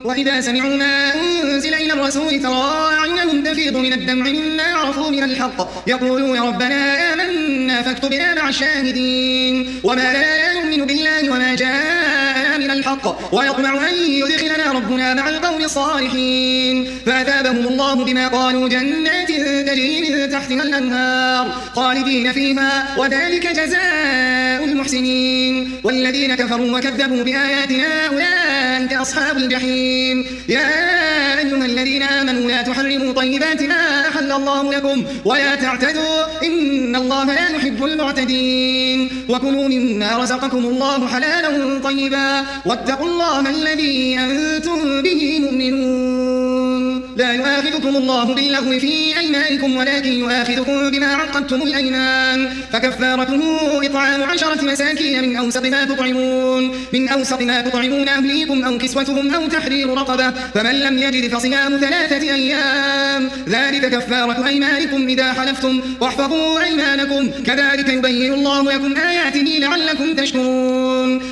وإذا سمعوا ما أنزل إلى الرسول ترى أعينهم تفيض من الدمع مما عرفوا من الحق يقولون ربنا آمنا فاكتبنا مع الشاهدين وما لا يؤمن بالله وما جاء من الحق ويطمع أن يدخلنا ربنا مع القوم الصالحين فأثابهم الله بما قالوا جنات تجري من تحتها الأنهار خالدين فيها وذلك جزاء المحسنين والذين كفروا وكذبوا بآياتنا أولئك أصحاب الجحيم يا أيها الذين آمنوا لا تحرموا طيبات ما أحل الله لكم ولا تعتدوا إن الله لا يحب المعتدين وكلوا مما رزقكم الله حلالا طيبا واتقوا الله الذي أنتم به مؤمنون لا يؤاخذكم الله باللغو في أيمانكم ولكن يؤاخذكم بما عقدتم الأيمان فكفارته إطعام 10 مساكين من أوسط ما تطعمون أهليكم أو كسوتهم أو تحرير رقبة فمن لم يجد فصيام 3 أيام ذلك كفارة أيمانكم إذا حلفتم واحفظوا أيمانكم كذلك يبين الله لكم آياته لعلكم تشكرون